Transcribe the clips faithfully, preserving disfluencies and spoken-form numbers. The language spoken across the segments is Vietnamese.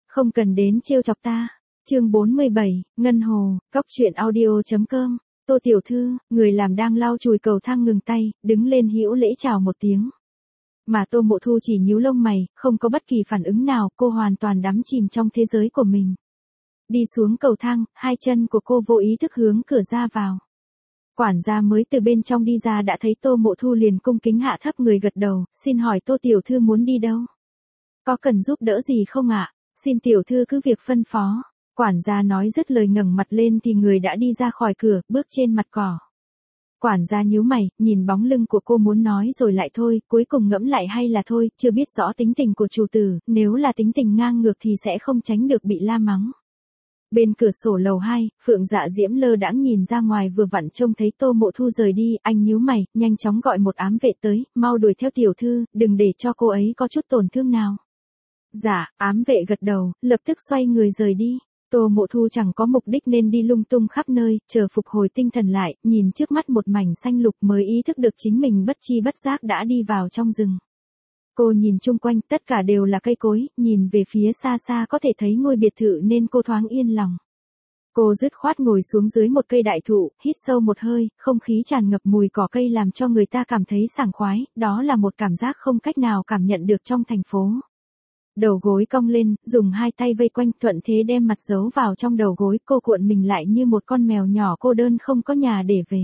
Không cần đến trêu chọc ta. Chương bốn mươi bảy, Ngân Hồ, Cóc truyện audio.com. Tô tiểu thư, người làm đang lau chùi cầu thang ngừng tay, đứng lên hữu lễ chào một tiếng. Mà Tô Mộ Thu chỉ nhíu lông mày, không có bất kỳ phản ứng nào, cô hoàn toàn đắm chìm trong thế giới của mình. Đi xuống cầu thang, hai chân của cô vô ý thức hướng cửa ra vào. Quản gia mới từ bên trong đi ra đã thấy Tô Mộ Thu liền cung kính hạ thấp người gật đầu, xin hỏi Tô tiểu thư muốn đi đâu? Có cần giúp đỡ gì không ạ? Xin tiểu thư cứ việc phân phó. Quản gia nói dứt lời ngẩng mặt lên thì người đã đi ra khỏi cửa, bước trên mặt cỏ. Quản gia nhíu mày, nhìn bóng lưng của cô muốn nói rồi lại thôi, cuối cùng ngẫm lại hay là thôi, chưa biết rõ tính tình của chủ tử, nếu là tính tình ngang ngược thì sẽ không tránh được bị la mắng. Bên cửa sổ lầu hai, Phượng Dạ Diễm lơ đãng nhìn ra ngoài vừa vặn trông thấy Tô Mộ Thu rời đi, anh nhíu mày, nhanh chóng gọi một ám vệ tới, mau đuổi theo tiểu thư, đừng để cho cô ấy có chút tổn thương nào. Dạ, ám vệ gật đầu, lập tức xoay người rời đi. Tô Mộ Thu chẳng có mục đích nên đi lung tung khắp nơi, chờ phục hồi tinh thần lại, nhìn trước mắt một mảnh xanh lục mới ý thức được chính mình bất chi bất giác đã đi vào trong rừng. Cô nhìn chung quanh, tất cả đều là cây cối, nhìn về phía xa xa có thể thấy ngôi biệt thự nên cô thoáng yên lòng. Cô dứt khoát ngồi xuống dưới một cây đại thụ, hít sâu một hơi, không khí tràn ngập mùi cỏ cây làm cho người ta cảm thấy sảng khoái, đó là một cảm giác không cách nào cảm nhận được trong thành phố. Đầu gối cong lên, dùng hai tay vây quanh thuận thế đem mặt giấu vào trong đầu gối, cô cuộn mình lại như một con mèo nhỏ cô đơn không có nhà để về.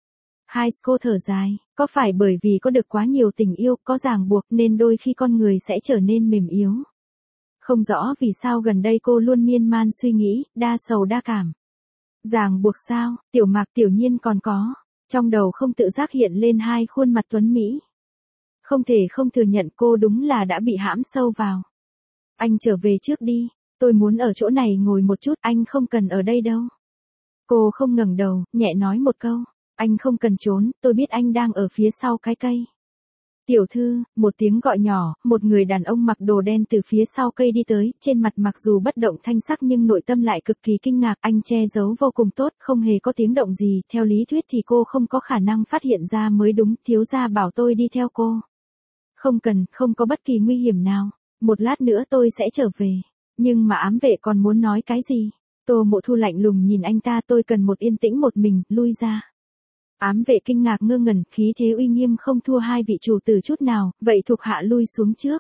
Hai cô thở dài, có phải bởi vì có được quá nhiều tình yêu, có ràng buộc nên đôi khi con người sẽ trở nên mềm yếu. Không rõ vì sao gần đây cô luôn miên man suy nghĩ, đa sầu đa cảm. Ràng buộc sao, Tiểu Mạc Tiểu Nhiên còn có, trong đầu không tự giác hiện lên hai khuôn mặt tuấn Mỹ. Không thể không thừa nhận cô đúng là đã bị hãm sâu vào. Anh trở về trước đi, tôi muốn ở chỗ này ngồi một chút, anh không cần ở đây đâu. Cô không ngẩng đầu, nhẹ nói một câu, anh không cần trốn, tôi biết anh đang ở phía sau cái cây. Tiểu thư, một tiếng gọi nhỏ, một người đàn ông mặc đồ đen từ phía sau cây đi tới, trên mặt mặc dù bất động thanh sắc nhưng nội tâm lại cực kỳ kinh ngạc, anh che giấu vô cùng tốt, không hề có tiếng động gì, theo lý thuyết thì cô không có khả năng phát hiện ra mới đúng, thiếu gia bảo tôi đi theo cô. Không cần, không có bất kỳ nguy hiểm nào. Một lát nữa tôi sẽ trở về. Nhưng mà ám vệ còn muốn nói cái gì? Tô Mộ Thu lạnh lùng nhìn anh ta, tôi cần một yên tĩnh một mình, lui ra. Ám vệ kinh ngạc ngơ ngẩn, khí thế uy nghiêm không thua hai vị chủ tử chút nào, vậy thuộc hạ lui xuống trước.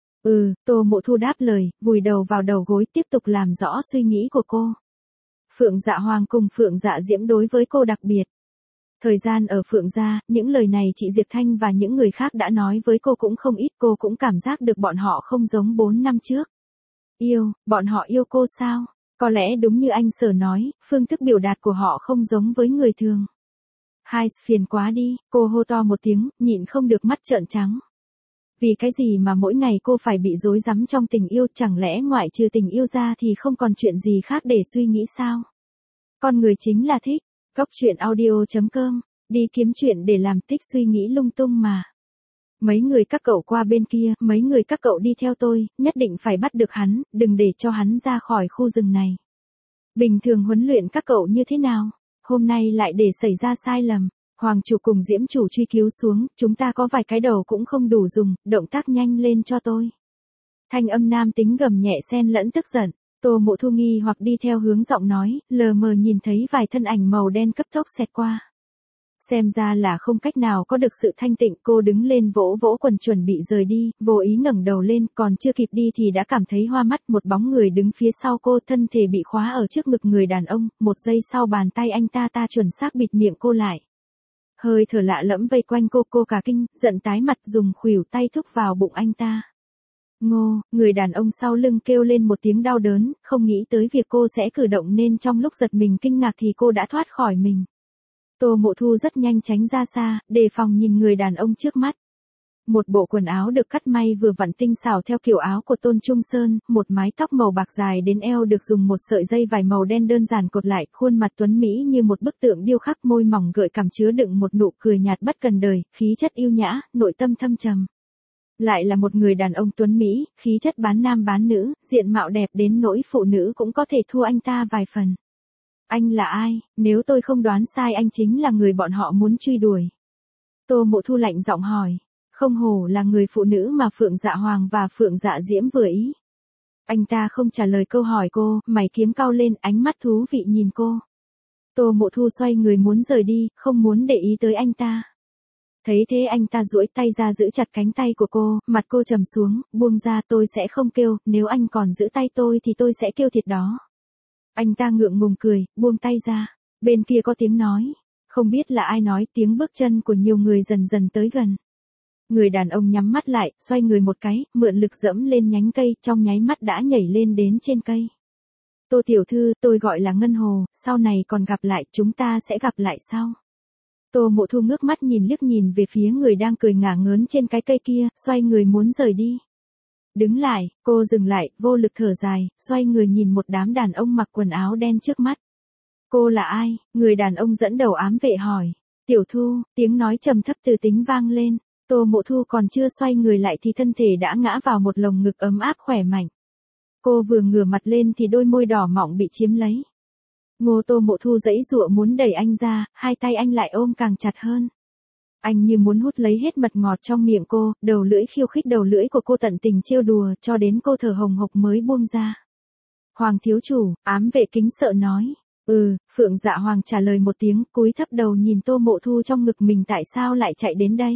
Ừ, Tô Mộ Thu đáp lời, vùi đầu vào đầu gối tiếp tục làm rõ suy nghĩ của cô. Phượng Dạ Hoàng cùng Phượng Dạ Diễm đối với cô đặc biệt. Thời gian ở Phượng gia, những lời này chị Diệp Thanh và những người khác đã nói với cô cũng không ít, cô cũng cảm giác được bọn họ không giống bốn năm trước. Yêu, bọn họ yêu cô sao? Có lẽ đúng như anh Sở nói, phương thức biểu đạt của họ không giống với người thường. Hai, phiền quá đi, cô hô to một tiếng, nhịn không được mắt trợn trắng. Vì cái gì mà mỗi ngày cô phải bị rối rắm trong tình yêu, chẳng lẽ ngoại trừ tình yêu ra thì không còn chuyện gì khác để suy nghĩ sao? Con người chính là thích. Cóc truyện audio.com, đi kiếm chuyện để làm tích suy nghĩ lung tung mà. Mấy người các cậu qua bên kia, mấy người các cậu đi theo tôi, nhất định phải bắt được hắn, đừng để cho hắn ra khỏi khu rừng này. Bình thường huấn luyện các cậu như thế nào? Hôm nay lại để xảy ra sai lầm. Hoàng chủ cùng Diễm chủ truy cứu xuống, chúng ta có vài cái đầu cũng không đủ dùng, động tác nhanh lên cho tôi. Thanh âm nam tính gầm nhẹ xen lẫn tức giận. Tô Mộ Thu nghi hoặc đi theo hướng giọng nói, lờ mờ nhìn thấy vài thân ảnh màu đen cấp tốc xẹt qua. Xem ra là không cách nào có được sự thanh tịnh, cô đứng lên vỗ vỗ quần chuẩn bị rời đi, vô ý ngẩng đầu lên, còn chưa kịp đi thì đã cảm thấy hoa mắt, một bóng người đứng phía sau cô, thân thể bị khóa ở trước ngực người đàn ông, một giây sau bàn tay anh ta ta chuẩn xác bịt miệng cô lại. Hơi thở lạ lẫm vây quanh cô, cô cả kinh, giận tái mặt dùng khuỷu tay thúc vào bụng anh ta. Ngô, người đàn ông sau lưng kêu lên một tiếng đau đớn, không nghĩ tới việc cô sẽ cử động nên trong lúc giật mình kinh ngạc thì cô đã thoát khỏi mình. Tô Mộ Thu rất nhanh tránh ra xa, đề phòng nhìn người đàn ông trước mắt. Một bộ quần áo được cắt may vừa vặn tinh xảo theo kiểu áo của Tôn Trung Sơn, một mái tóc màu bạc dài đến eo được dùng một sợi dây vải màu đen đơn giản cột lại, khuôn mặt tuấn mỹ như một bức tượng điêu khắc, môi mỏng gợi cảm chứa đựng một nụ cười nhạt bất cần đời, khí chất yêu nhã, nội tâm thâm trầm. Lại là một người đàn ông tuấn Mỹ, khí chất bán nam bán nữ, diện mạo đẹp đến nỗi phụ nữ cũng có thể thua anh ta vài phần. Anh là ai, nếu tôi không đoán sai anh chính là người bọn họ muốn truy đuổi. Tô Mộ Thu lạnh giọng hỏi, không hổ là người phụ nữ mà Phượng Dạ Hoàng và Phượng Dạ Diễm vừa ý. Anh ta không trả lời câu hỏi cô, mày kiếm cau lên, ánh mắt thú vị nhìn cô. Tô Mộ Thu xoay người muốn rời đi, không muốn để ý tới anh ta. Thấy thế anh ta duỗi tay ra giữ chặt cánh tay của cô, mặt cô trầm xuống, buông ra, tôi sẽ không kêu, nếu anh còn giữ tay tôi thì tôi sẽ kêu thiệt đó. Anh ta ngượng ngùng cười, buông tay ra. Bên kia có tiếng nói. Không biết là ai nói, tiếng bước chân của nhiều người dần dần tới gần. Người đàn ông nhắm mắt lại, xoay người một cái, mượn lực dẫm lên nhánh cây, trong nháy mắt đã nhảy lên đến trên cây. Tô tiểu thư, tôi gọi là Ngân Hồ, sau này còn gặp lại, chúng ta sẽ gặp lại sau. Tô Mộ Thu ngước mắt nhìn liếc nhìn về phía người đang cười ngả ngớn trên cái cây kia, xoay người muốn rời đi. Đứng lại, cô dừng lại, vô lực thở dài, xoay người nhìn một đám đàn ông mặc quần áo đen trước mắt. Cô là ai? Người đàn ông dẫn đầu ám vệ hỏi. Tiểu Thu, tiếng nói trầm thấp từ tính vang lên. Tô Mộ Thu còn chưa xoay người lại thì thân thể đã ngã vào một lồng ngực ấm áp khỏe mạnh. Cô vừa ngửa mặt lên thì đôi môi đỏ mọng bị chiếm lấy. Ngô Tô Mộ Thu giãy giụa muốn đẩy anh ra, hai tay anh lại ôm càng chặt hơn. Anh như muốn hút lấy hết mật ngọt trong miệng cô, đầu lưỡi khiêu khích đầu lưỡi của cô tận tình trêu đùa cho đến cô thở hồng hộc mới buông ra. Hoàng thiếu chủ, ám vệ kính sợ nói. Ừ, Phượng Dạ Hoàng trả lời một tiếng, cúi thấp đầu nhìn Tô Mộ Thu trong ngực mình tại sao lại chạy đến đây.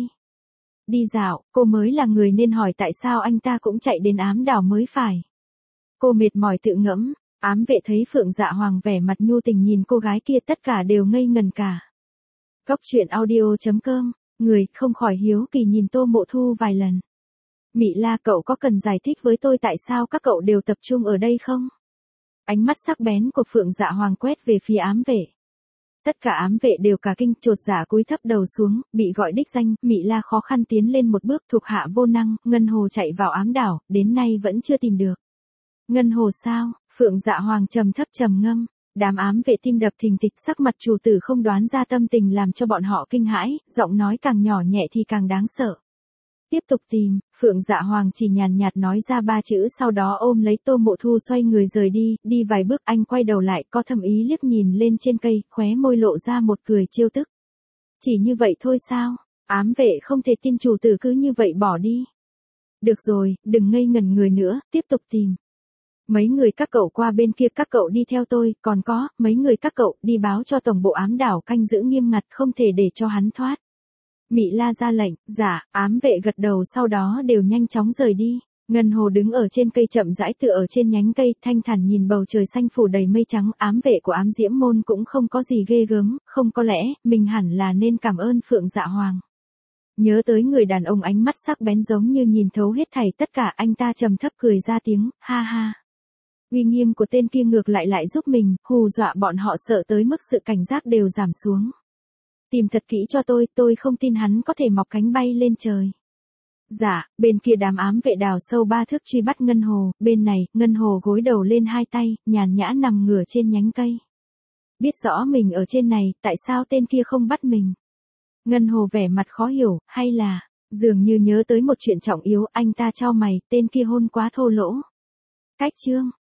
Đi dạo, cô mới là người nên hỏi tại sao anh ta cũng chạy đến ám đảo mới phải. Cô mệt mỏi tự ngẫm, ám vệ thấy Phượng Dạ Hoàng vẻ mặt nhu tình nhìn cô gái kia tất cả đều ngây ngần cả. Cốc truyện audio chấm com, người không khỏi hiếu kỳ nhìn Tô Mộ Thu vài lần. Mị La, cậu có cần giải thích với tôi tại sao các cậu đều tập trung ở đây không? Ánh mắt sắc bén của Phượng Dạ Hoàng quét về phía ám vệ. Tất cả ám vệ đều cả kinh, chột dạ cúi thấp đầu xuống, bị gọi đích danh, Mị La khó khăn tiến lên một bước, thuộc hạ vô năng, Ngân Hồ chạy vào ám đảo, đến nay vẫn chưa tìm được. Ngân Hồ sao? Phượng Dạ Hoàng trầm thấp trầm ngâm, đám ám vệ tim đập thình thịch, sắc mặt chủ tử không đoán ra tâm tình làm cho bọn họ kinh hãi, giọng nói càng nhỏ nhẹ thì càng đáng sợ. Tiếp tục tìm, Phượng Dạ Hoàng chỉ nhàn nhạt nói ra ba chữ, sau đó ôm lấy Tô Mộ Thu xoay người rời đi, đi vài bước anh quay đầu lại, có thâm ý liếc nhìn lên trên cây, khóe môi lộ ra một cười trêu tức. Chỉ như vậy thôi sao? Ám vệ không thể tin chủ tử cứ như vậy bỏ đi. Được rồi, đừng ngây ngẩn người nữa, tiếp tục tìm. Mấy người các cậu qua bên kia, các cậu đi theo tôi, còn có, mấy người các cậu đi báo cho tổng bộ ám đảo canh giữ nghiêm ngặt, không thể để cho hắn thoát. Mị La ra lệnh, dạ, ám vệ gật đầu sau đó đều nhanh chóng rời đi. Ngân Hồ đứng ở trên cây chậm rãi tựa ở trên nhánh cây, thanh thản nhìn bầu trời xanh phủ đầy mây trắng, ám vệ của ám diễm môn cũng không có gì ghê gớm, không có lẽ, mình hẳn là nên cảm ơn Phượng Dạ Hoàng. Nhớ tới người đàn ông ánh mắt sắc bén giống như nhìn thấu hết thảy tất cả, anh ta trầm thấp cười ra tiếng, ha ha. Uy nghiêm của tên kia ngược lại lại giúp mình, hù dọa bọn họ sợ tới mức sự cảnh giác đều giảm xuống. Tìm thật kỹ cho tôi, tôi không tin hắn có thể mọc cánh bay lên trời. Dạ, bên kia đám ám vệ đào sâu ba thước truy bắt Ngân Hồ, bên này, Ngân Hồ gối đầu lên hai tay, nhàn nhã nằm ngửa trên nhánh cây. Biết rõ mình ở trên này, tại sao tên kia không bắt mình? Ngân Hồ vẻ mặt khó hiểu, hay là, dường như nhớ tới một chuyện trọng yếu, anh ta chau mày, tên kia hôn quá thô lỗ. Cách chương.